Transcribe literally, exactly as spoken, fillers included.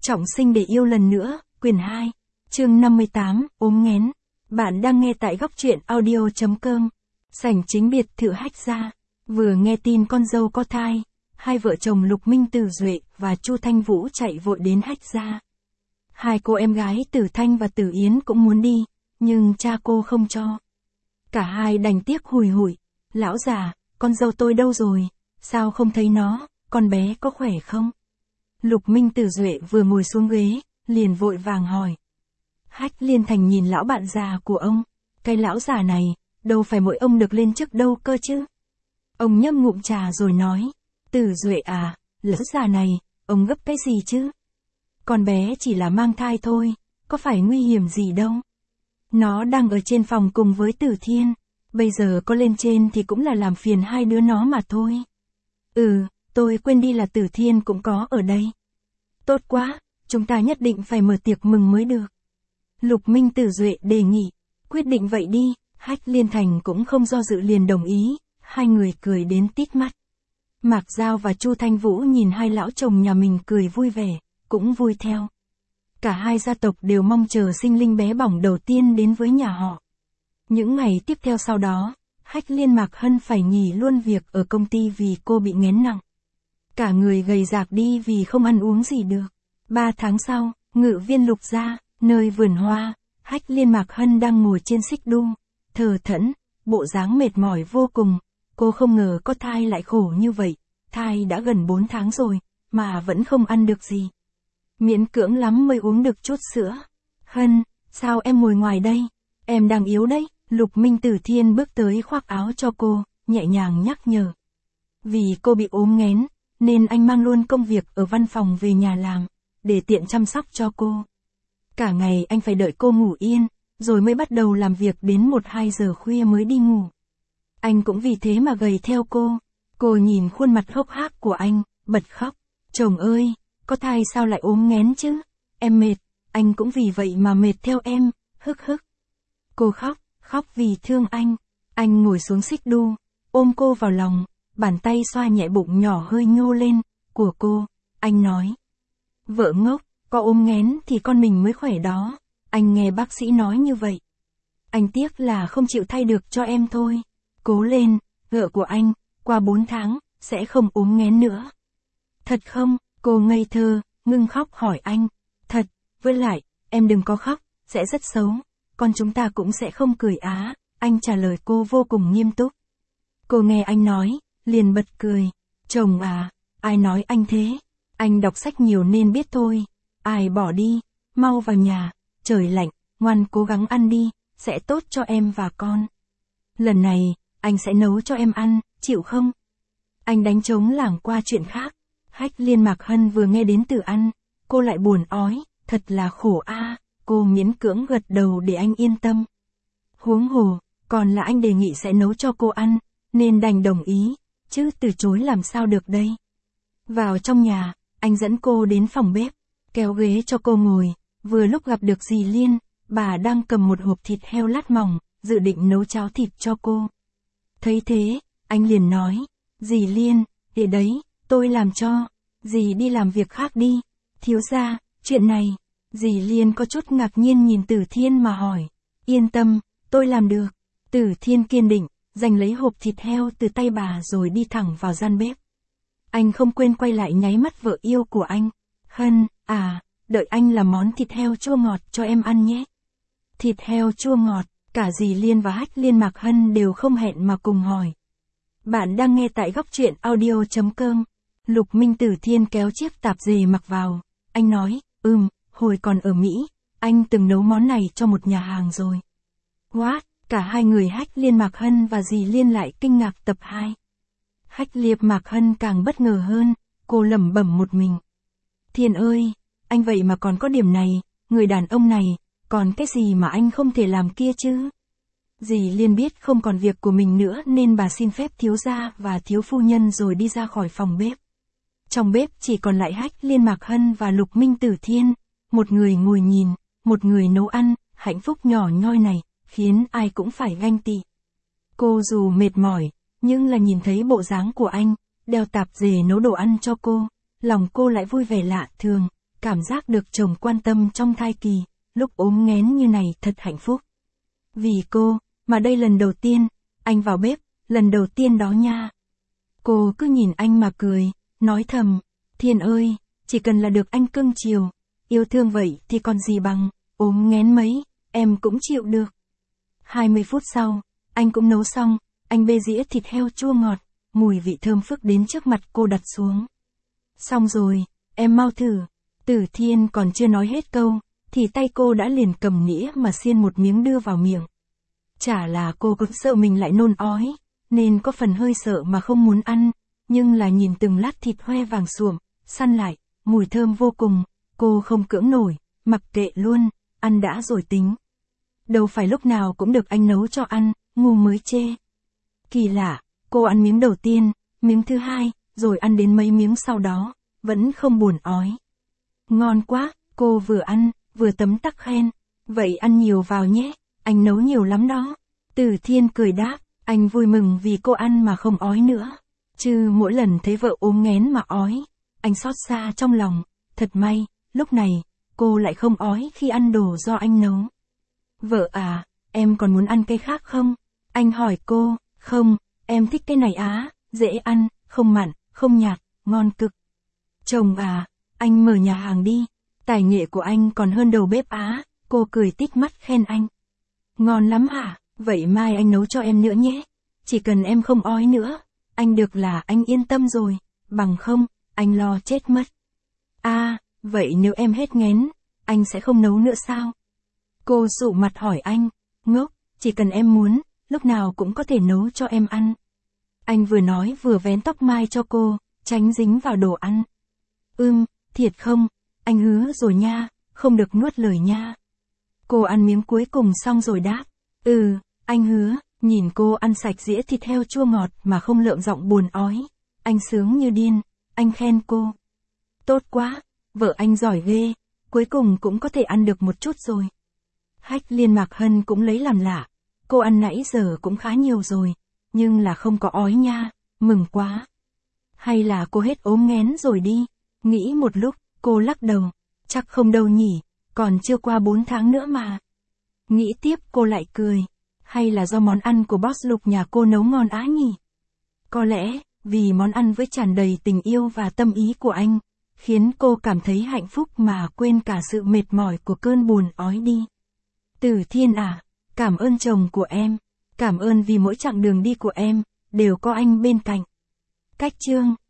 Trọng sinh để yêu lần nữa, quyển hai, chương năm mươi tám, ốm nghén. Bạn đang nghe tại góc truyện audio.com. Sảnh chính biệt thự Hách gia. Vừa nghe tin con dâu có thai, hai vợ chồng Lục Minh Tử Duệ và Chu Thanh Vũ chạy vội đến Hách gia. Hai cô em gái Tử Thanh và Tử Yến cũng muốn đi, nhưng cha cô không cho. Cả hai đành tiếc hùi hụi, lão già, con dâu tôi đâu rồi, sao không thấy nó, con bé có khỏe không? Lục Minh Tử Duệ vừa ngồi xuống ghế, liền vội vàng hỏi. Hách Liên Thành nhìn lão bạn già của ông, cái lão già này, đâu phải mỗi ông được lên chức đâu cơ chứ. Ông nhấp ngụm trà rồi nói, Tử Duệ à, lão già này, ông gấp cái gì chứ? Con bé chỉ là mang thai thôi, có phải nguy hiểm gì đâu. Nó đang ở trên phòng cùng với Tử Thiên, bây giờ có lên trên thì cũng là làm phiền hai đứa nó mà thôi. Ừ, tôi quên đi là Tử Thiên cũng có ở đây. Tốt quá, chúng ta nhất định phải mở tiệc mừng mới được. Lục Minh Tử Duệ đề nghị, quyết định vậy đi, Hách Liên Thành cũng không do dự liền đồng ý, hai người cười đến tít mắt. Mạc Giao và Chu Thanh Vũ nhìn hai lão chồng nhà mình cười vui vẻ, cũng vui theo. Cả hai gia tộc đều mong chờ sinh linh bé bỏng đầu tiên đến với nhà họ. Những ngày tiếp theo sau đó, Hách Liên Mạc Hân phải nghỉ luôn việc ở công ty vì cô bị nghén nặng. Cả người gầy rạc đi vì không ăn uống gì được. Ba tháng sau, Ngự viên Lục gia, nơi vườn hoa, Hách Liên Mạc Hân đang ngồi trên xích đu, thờ thẫn, bộ dáng mệt mỏi vô cùng. Cô không ngờ có thai lại khổ như vậy, thai đã gần bốn tháng rồi, mà vẫn không ăn được gì. Miễn cưỡng lắm mới uống được chút sữa. Hân, sao em ngồi ngoài đây? Em đang yếu đấy. Lục Minh Tử Thiên bước tới khoác áo cho cô, nhẹ nhàng nhắc nhở. Vì cô bị ốm nghén, nên anh mang luôn công việc ở văn phòng về nhà làm, để tiện chăm sóc cho cô. Cả ngày anh phải đợi cô ngủ yên, rồi mới bắt đầu làm việc đến một hai giờ khuya mới đi ngủ. Anh cũng vì thế mà gầy theo cô. Cô nhìn khuôn mặt hốc hác của anh, bật khóc. Chồng ơi, có thai sao lại ốm nghén chứ? Em mệt, anh cũng vì vậy mà mệt theo em, hức hức. Cô khóc, khóc vì thương anh. Anh ngồi xuống xích đu, ôm cô vào lòng, bàn tay xoa nhẹ bụng nhỏ hơi nhô lên, của cô. Anh nói, vợ ngốc, có ốm nghén thì con mình mới khỏe đó. Anh nghe bác sĩ nói như vậy. Anh tiếc là không chịu thay được cho em thôi. Cố lên, vợ của anh, qua bốn tháng, sẽ không ốm nghén nữa. Thật không? Cô ngây thơ, ngưng khóc hỏi anh. Thật, với lại, em đừng có khóc, sẽ rất xấu. Con chúng ta cũng sẽ không cười á. Anh trả lời cô vô cùng nghiêm túc. Cô nghe anh nói, liền bật cười. Chồng à, ai nói anh thế? Anh đọc sách nhiều nên biết thôi. Ai bỏ đi, mau vào nhà, trời lạnh, ngoan cố gắng ăn đi, sẽ tốt cho em và con. Lần này, anh sẽ nấu cho em ăn, chịu không? Anh đánh trống lảng qua chuyện khác. Hách Liên Mạc Hân vừa nghe đến từ ăn, cô lại buồn ói, thật là khổ a. Cô miễn cưỡng gật đầu để anh yên tâm. Huống hồ, còn là anh đề nghị sẽ nấu cho cô ăn, nên đành đồng ý, chứ từ chối làm sao được đây. Vào trong nhà, anh dẫn cô đến phòng bếp, kéo ghế cho cô ngồi, vừa lúc gặp được dì Liên, bà đang cầm một hộp thịt heo lát mỏng, dự định nấu cháo thịt cho cô. Thấy thế, anh liền nói, dì Liên, để đấy, tôi làm cho, dì đi làm việc khác đi. Thiếu gia, chuyện này, dì Liên có chút ngạc nhiên nhìn Tử Thiên mà hỏi, yên tâm, tôi làm được. Tử Thiên kiên định, giành lấy hộp thịt heo từ tay bà rồi đi thẳng vào gian bếp. Anh không quên quay lại nháy mắt vợ yêu của anh. Hân, à, đợi anh làm món thịt heo chua ngọt cho em ăn nhé. Thịt heo chua ngọt, cả dì Liên và Hách Liên Mạc Hân đều không hẹn mà cùng hỏi. Bạn đang nghe tại góc truyện audio.com. Lục Minh Tử Thiên kéo chiếc tạp dề mặc vào. Anh nói, ừm, hồi còn ở Mỹ, anh từng nấu món này cho một nhà hàng rồi. What? Cả hai người Hách Liên Mạc Hân và dì Liên lại kinh ngạc tập hai. Hách Liên Mạc Hân càng bất ngờ hơn, cô lẩm bẩm một mình. Thiên ơi, anh vậy mà còn có điểm này, người đàn ông này, còn cái gì mà anh không thể làm kia chứ? Dì Liên biết không còn việc của mình nữa nên bà xin phép thiếu gia và thiếu phu nhân rồi đi ra khỏi phòng bếp. Trong bếp chỉ còn lại Hách Liên Mạc Hân và Lục Minh Tử Thiên, một người ngồi nhìn, một người nấu ăn, hạnh phúc nhỏ nhoi này, khiến ai cũng phải ganh tị. Cô dù mệt mỏi, nhưng là nhìn thấy bộ dáng của anh, đeo tạp dề nấu đồ ăn cho cô, lòng cô lại vui vẻ lạ thường, cảm giác được chồng quan tâm trong thai kỳ, lúc ốm nghén như này thật hạnh phúc. Vì cô, mà đây lần đầu tiên, anh vào bếp, lần đầu tiên đó nha. Cô cứ nhìn anh mà cười, nói thầm, Thiên ơi, chỉ cần là được anh cưng chiều, yêu thương vậy thì còn gì bằng, ốm nghén mấy, em cũng chịu được. hai mươi phút sau, anh cũng nấu xong, anh bê dĩa thịt heo chua ngọt, mùi vị thơm phức đến trước mặt cô đặt xuống. Xong rồi, em mau thử. Tử Thiên còn chưa nói hết câu, thì tay cô đã liền cầm nĩa mà xiên một miếng đưa vào miệng. Chả là cô cũng sợ mình lại nôn ói, nên có phần hơi sợ mà không muốn ăn, nhưng là nhìn từng lát thịt hoe vàng suộm, săn lại, mùi thơm vô cùng, cô không cưỡng nổi, mặc kệ luôn, ăn đã rồi tính. Đâu phải lúc nào cũng được anh nấu cho ăn, ngu mới chê. Kỳ lạ, cô ăn miếng đầu tiên, miếng thứ hai, rồi ăn đến mấy miếng sau đó, vẫn không buồn ói. Ngon quá, cô vừa ăn, vừa tấm tắc khen. Vậy ăn nhiều vào nhé, anh nấu nhiều lắm đó. Tử Thiên cười đáp, anh vui mừng vì cô ăn mà không ói nữa. Chứ mỗi lần thấy vợ ốm nghén mà ói, anh xót xa trong lòng. Thật may, lúc này, cô lại không ói khi ăn đồ do anh nấu. Vợ à, em còn muốn ăn cái khác không? Anh hỏi cô, không, em thích cái này á, dễ ăn, không mặn, không nhạt, ngon cực. Chồng à, anh mở nhà hàng đi, tài nghệ của anh còn hơn đầu bếp á, cô cười tít mắt khen anh. Ngon lắm hả, vậy mai anh nấu cho em nữa nhé, chỉ cần em không ói nữa, anh được là anh yên tâm rồi, bằng không, anh lo chết mất. À, vậy nếu em hết nghén, anh sẽ không nấu nữa sao? Cô sụ mặt hỏi anh, ngốc, chỉ cần em muốn, lúc nào cũng có thể nấu cho em ăn. Anh vừa nói vừa vén tóc mai cho cô, tránh dính vào đồ ăn. Ưm, thiệt không, anh hứa rồi nha, không được nuốt lời nha. Cô ăn miếng cuối cùng xong rồi đáp, ừ, anh hứa, nhìn cô ăn sạch dĩa thịt heo chua ngọt mà không lợm giọng buồn ói. Anh sướng như điên, anh khen cô. Tốt quá, vợ anh giỏi ghê, cuối cùng cũng có thể ăn được một chút rồi. Hách Liên Mạc Hân cũng lấy làm lạ, cô ăn nãy giờ cũng khá nhiều rồi, nhưng là không có ói nha, mừng quá. Hay là cô hết ốm nghén rồi đi, nghĩ một lúc, cô lắc đầu, chắc không đâu nhỉ, còn chưa qua bốn tháng nữa mà. Nghĩ tiếp cô lại cười, hay là do món ăn của boss Lục nhà cô nấu ngon á nhỉ? Có lẽ, vì món ăn với tràn đầy tình yêu và tâm ý của anh, khiến cô cảm thấy hạnh phúc mà quên cả sự mệt mỏi của cơn buồn ói đi. Tử Thiên à, cảm ơn chồng của em, cảm ơn vì mỗi chặng đường đi của em, đều có anh bên cạnh. Cách chương